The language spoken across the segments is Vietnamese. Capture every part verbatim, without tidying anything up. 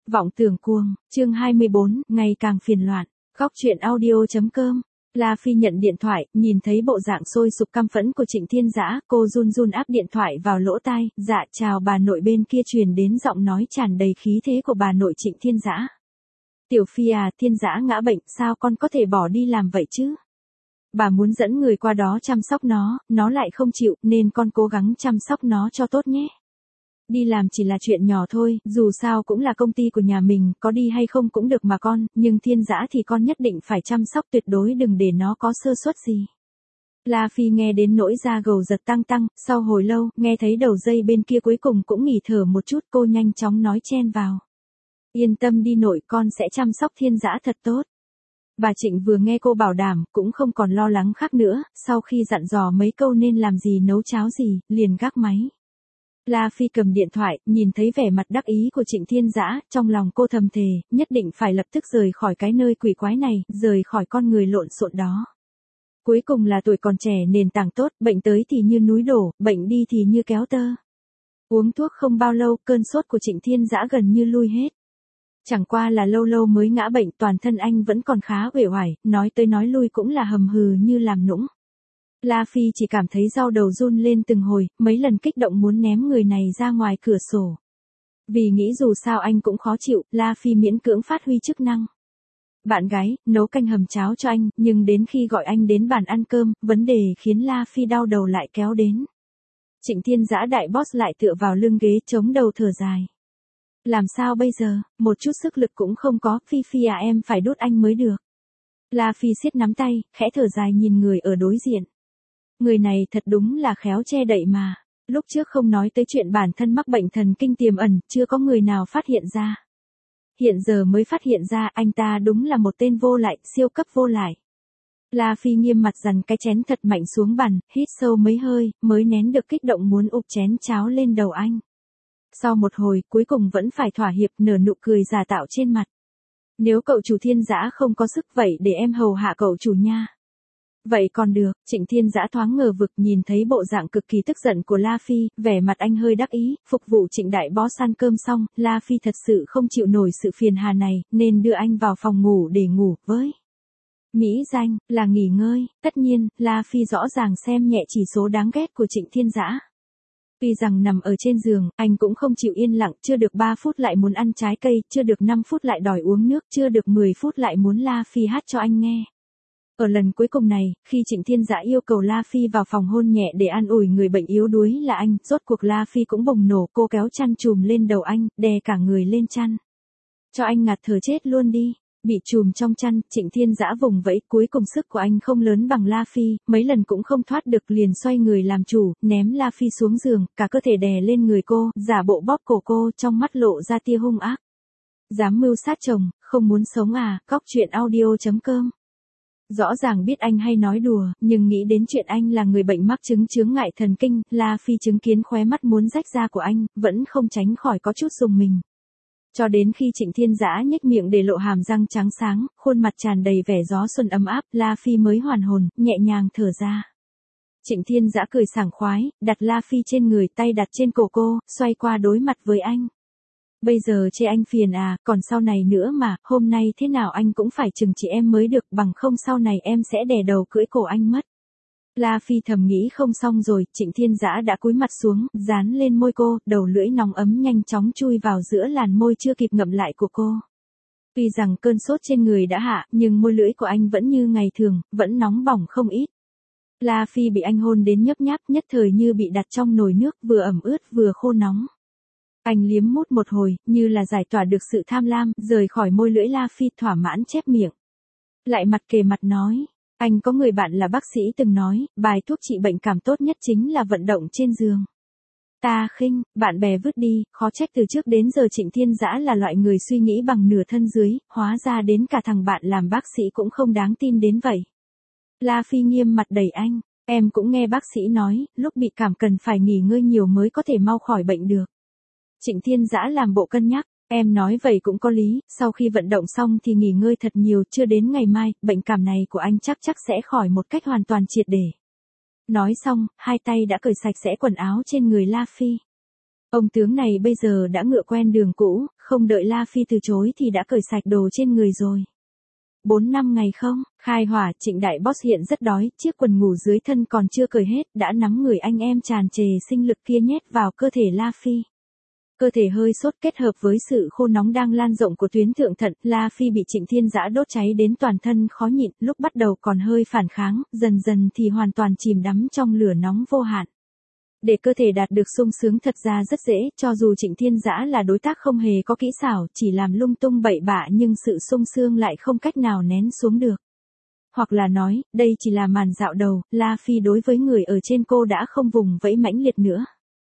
Vọng tưởng cuồng, chương hai mươi bốn, ngày càng phiền loạn. Góc truyện audio.com. La Phi nhận điện thoại, nhìn thấy bộ dạng sôi sục căm phẫn của Trịnh Thiên Dã, cô run run áp điện thoại vào lỗ tai, dạ chào bà nội, bên kia truyền đến giọng nói tràn đầy khí thế của bà nội Trịnh Thiên Dã. Tiểu Phi à, Thiên Dã ngã bệnh, sao con có thể bỏ đi làm vậy chứ? Bà muốn dẫn người qua đó chăm sóc nó, nó lại không chịu, nên con cố gắng chăm sóc nó cho tốt nhé. Đi làm chỉ là chuyện nhỏ thôi, dù sao cũng là công ty của nhà mình, có đi hay không cũng được mà con, nhưng Thiên Dã thì con nhất định phải chăm sóc, tuyệt đối đừng để nó có sơ suất gì. La Phi nghe đến nỗi da gầu giật tăng tăng, sau hồi lâu, nghe thấy đầu dây bên kia cuối cùng cũng nghỉ thở một chút, cô nhanh chóng nói chen vào. Yên tâm đi nội, con sẽ chăm sóc Thiên Dã thật tốt. Bà Trịnh vừa nghe cô bảo đảm, cũng không còn lo lắng khác nữa, sau khi dặn dò mấy câu nên làm gì nấu cháo gì, liền gác máy. La Phi cầm điện thoại, nhìn thấy vẻ mặt đắc ý của Trịnh Thiên Dã, trong lòng cô thầm thề, nhất định phải lập tức rời khỏi cái nơi quỷ quái này, rời khỏi con người lộn xộn đó. Cuối cùng là tuổi còn trẻ nền tảng tốt, bệnh tới thì như núi đổ, bệnh đi thì như kéo tơ. Uống thuốc không bao lâu, cơn sốt của Trịnh Thiên Dã gần như lui hết. Chẳng qua là lâu lâu mới ngã bệnh, toàn thân anh vẫn còn khá uể oải, nói tới nói lui cũng là hầm hừ như làm nũng. La Phi chỉ cảm thấy đau đầu run lên từng hồi, mấy lần kích động muốn ném người này ra ngoài cửa sổ. Vì nghĩ dù sao anh cũng khó chịu, La Phi miễn cưỡng phát huy chức năng. Bạn gái, nấu canh hầm cháo cho anh, nhưng đến khi gọi anh đến bàn ăn cơm, vấn đề khiến La Phi đau đầu lại kéo đến. Trịnh Thiên Dã đại boss lại tựa vào lưng ghế chống đầu thở dài. Làm sao bây giờ, một chút sức lực cũng không có, Phi Phi à, em phải đút anh mới được. La Phi siết nắm tay, khẽ thở dài nhìn người ở đối diện. Người này thật đúng là khéo che đậy mà. Lúc trước không nói tới chuyện bản thân mắc bệnh thần kinh tiềm ẩn, chưa có người nào phát hiện ra. Hiện giờ mới phát hiện ra, anh ta đúng là một tên vô lại, siêu cấp vô lại. La Phi nghiêm mặt dằn cái chén thật mạnh xuống bàn, hít sâu mấy hơi, mới nén được kích động muốn ụp chén cháo lên đầu anh. Sau một hồi, cuối cùng vẫn phải thỏa hiệp, nở nụ cười giả tạo trên mặt. Nếu cậu chủ Thiên Dã không có sức vậy để em hầu hạ cậu chủ nha. Vậy còn được, Trịnh Thiên Dã thoáng ngờ vực nhìn thấy bộ dạng cực kỳ tức giận của La Phi, vẻ mặt anh hơi đắc ý, phục vụ Trịnh đại boss ăn cơm xong, La Phi thật sự không chịu nổi sự phiền hà này, nên đưa anh vào phòng ngủ để ngủ với. Mỹ danh, là nghỉ ngơi, tất nhiên, La Phi rõ ràng xem nhẹ chỉ số đáng ghét của Trịnh Thiên Dã. Tuy rằng nằm ở trên giường, anh cũng không chịu yên lặng, chưa được ba phút lại muốn ăn trái cây, chưa được năm phút lại đòi uống nước, chưa được mười phút lại muốn La Phi hát cho anh nghe. Ở lần cuối cùng này, khi Trịnh Thiên Dã yêu cầu La Phi vào phòng hôn nhẹ để an ủi người bệnh yếu đuối là anh, rốt cuộc La Phi cũng bùng nổ, cô kéo chăn chùm lên đầu anh, đè cả người lên chăn. Cho anh ngạt thở chết luôn đi. Bị chùm trong chăn, Trịnh Thiên Dã vùng vẫy, cuối cùng sức của anh không lớn bằng La Phi, mấy lần cũng không thoát được, liền xoay người làm chủ, ném La Phi xuống giường, cả cơ thể đè lên người cô, giả bộ bóp cổ cô, trong mắt lộ ra tia hung ác. Dám mưu sát chồng, không muốn sống à, góc truyện audio.com. Rõ ràng biết anh hay nói đùa, nhưng nghĩ đến chuyện anh là người bệnh mắc chứng chướng ngại thần kinh, La Phi chứng kiến khóe mắt muốn rách ra của anh, vẫn không tránh khỏi có chút rùng mình. Cho đến khi Trịnh Thiên Dã nhếch miệng để lộ hàm răng trắng sáng, khuôn mặt tràn đầy vẻ gió xuân ấm áp, La Phi mới hoàn hồn, nhẹ nhàng thở ra. Trịnh Thiên Dã cười sảng khoái, đặt La Phi trên người, tay đặt trên cổ cô, xoay qua đối mặt với anh. Bây giờ chê anh phiền à, còn sau này nữa mà, hôm nay thế nào anh cũng phải chừng trị em mới được, bằng không sau này em sẽ đè đầu cưỡi cổ anh mất. La Phi thầm nghĩ không xong rồi, Trịnh Thiên Dã đã cúi mặt xuống, dán lên môi cô, đầu lưỡi nóng ấm nhanh chóng chui vào giữa làn môi chưa kịp ngậm lại của cô. Tuy rằng cơn sốt trên người đã hạ, nhưng môi lưỡi của anh vẫn như ngày thường, vẫn nóng bỏng không ít. La Phi bị anh hôn đến nhấp nháp, nhất thời như bị đặt trong nồi nước, vừa ẩm ướt vừa khô nóng. Anh liếm mút một hồi, như là giải tỏa được sự tham lam, rời khỏi môi lưỡi La Phi, thỏa mãn chép miệng. Lại mặt kề mặt nói. Anh có người bạn là bác sĩ từng nói, bài thuốc trị bệnh cảm tốt nhất chính là vận động trên giường. Ta khinh, bạn bè vứt đi, khó trách từ trước đến giờ Trịnh Thiên Dã là loại người suy nghĩ bằng nửa thân dưới, hóa ra đến cả thằng bạn làm bác sĩ cũng không đáng tin đến vậy. La Phi nghiêm mặt đẩy anh, em cũng nghe bác sĩ nói, lúc bị cảm cần phải nghỉ ngơi nhiều mới có thể mau khỏi bệnh được. Trịnh Thiên Dã làm bộ cân nhắc. Em nói vậy cũng có lý, sau khi vận động xong thì nghỉ ngơi thật nhiều, chưa đến ngày mai, bệnh cảm này của anh chắc chắc sẽ khỏi một cách hoàn toàn triệt để. Nói xong, hai tay đã cởi sạch sẽ quần áo trên người La Phi. Ông tướng này bây giờ đã ngựa quen đường cũ, không đợi La Phi từ chối thì đã cởi sạch đồ trên người rồi. Bốn năm ngày không, khai hỏa, Trịnh đại boss hiện rất đói, chiếc quần ngủ dưới thân còn chưa cởi hết, đã nắm người anh em tràn trề sinh lực kia nhét vào cơ thể La Phi. Cơ thể hơi sốt kết hợp với sự khô nóng đang lan rộng của tuyến thượng thận, La Phi bị Trịnh Thiên Dã đốt cháy đến toàn thân khó nhịn, lúc bắt đầu còn hơi phản kháng, dần dần thì hoàn toàn chìm đắm trong lửa nóng vô hạn. Để cơ thể đạt được sung sướng thật ra rất dễ, cho dù Trịnh Thiên Dã là đối tác không hề có kỹ xảo, chỉ làm lung tung bậy bạ nhưng sự sung sướng lại không cách nào nén xuống được. Hoặc là nói, đây chỉ là màn dạo đầu, La Phi đối với người ở trên cô đã không vùng vẫy mãnh liệt nữa.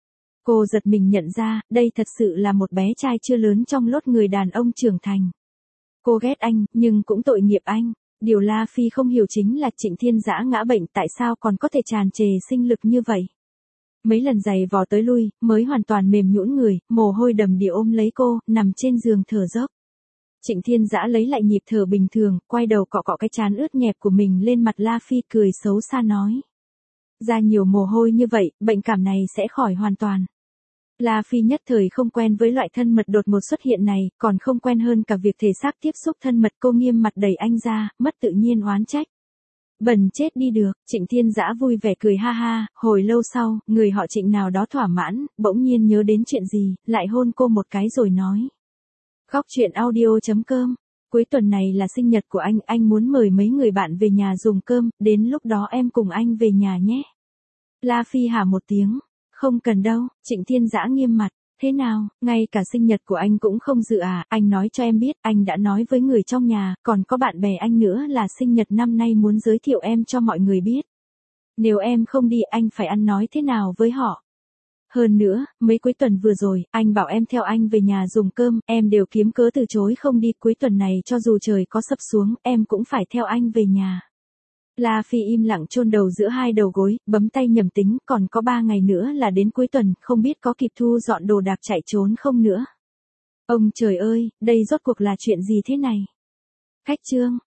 Cô giật mình nhận ra, đây thật sự là một bé trai chưa lớn trong lốt người đàn ông trưởng thành. Cô ghét anh, nhưng cũng tội nghiệp anh. Điều La Phi không hiểu chính là Trịnh Thiên Dã ngã bệnh tại sao còn có thể tràn trề sinh lực như vậy. Mấy lần giày vò tới lui, mới hoàn toàn mềm nhũn người, mồ hôi đầm đìa ôm lấy cô, nằm trên giường thở dốc. Trịnh Thiên Dã lấy lại nhịp thở bình thường, quay đầu cọ cọ cái trán ướt nhẹp của mình lên mặt La Phi cười xấu xa nói. Ra nhiều mồ hôi như vậy, bệnh cảm này sẽ khỏi hoàn toàn. La Phi nhất thời không quen với loại thân mật đột ngột xuất hiện này, còn không quen hơn cả việc thể xác tiếp xúc thân mật, cô nghiêm mặt đẩy anh ra, mất tự nhiên oán trách. Bần chết đi được, Trịnh Thiên Dã vui vẻ cười ha ha, hồi lâu sau, người họ Trịnh nào đó thỏa mãn, bỗng nhiên nhớ đến chuyện gì, lại hôn cô một cái rồi nói. Góc truyện audio chấm com, cuối tuần này là sinh nhật của anh, anh muốn mời mấy người bạn về nhà dùng cơm, đến lúc đó em cùng anh về nhà nhé. La Phi hả một tiếng, không cần đâu, Trịnh Thiên Dã nghiêm mặt. Thế nào, ngay cả sinh nhật của anh cũng không dự à, anh nói cho em biết, anh đã nói với người trong nhà, còn có bạn bè anh nữa là sinh nhật năm nay muốn giới thiệu em cho mọi người biết. Nếu em không đi anh phải ăn nói thế nào với họ. Hơn nữa, mấy cuối tuần vừa rồi, anh bảo em theo anh về nhà dùng cơm, em đều kiếm cớ từ chối không đi, cuối tuần này cho dù trời có sập xuống, em cũng phải theo anh về nhà. La Phi im lặng chôn đầu giữa hai đầu gối, bấm tay nhầm tính, còn có ba ngày nữa là đến cuối tuần, không biết có kịp thu dọn đồ đạc chạy trốn không nữa. Ông trời ơi, đây rốt cuộc là chuyện gì thế này? Khách chương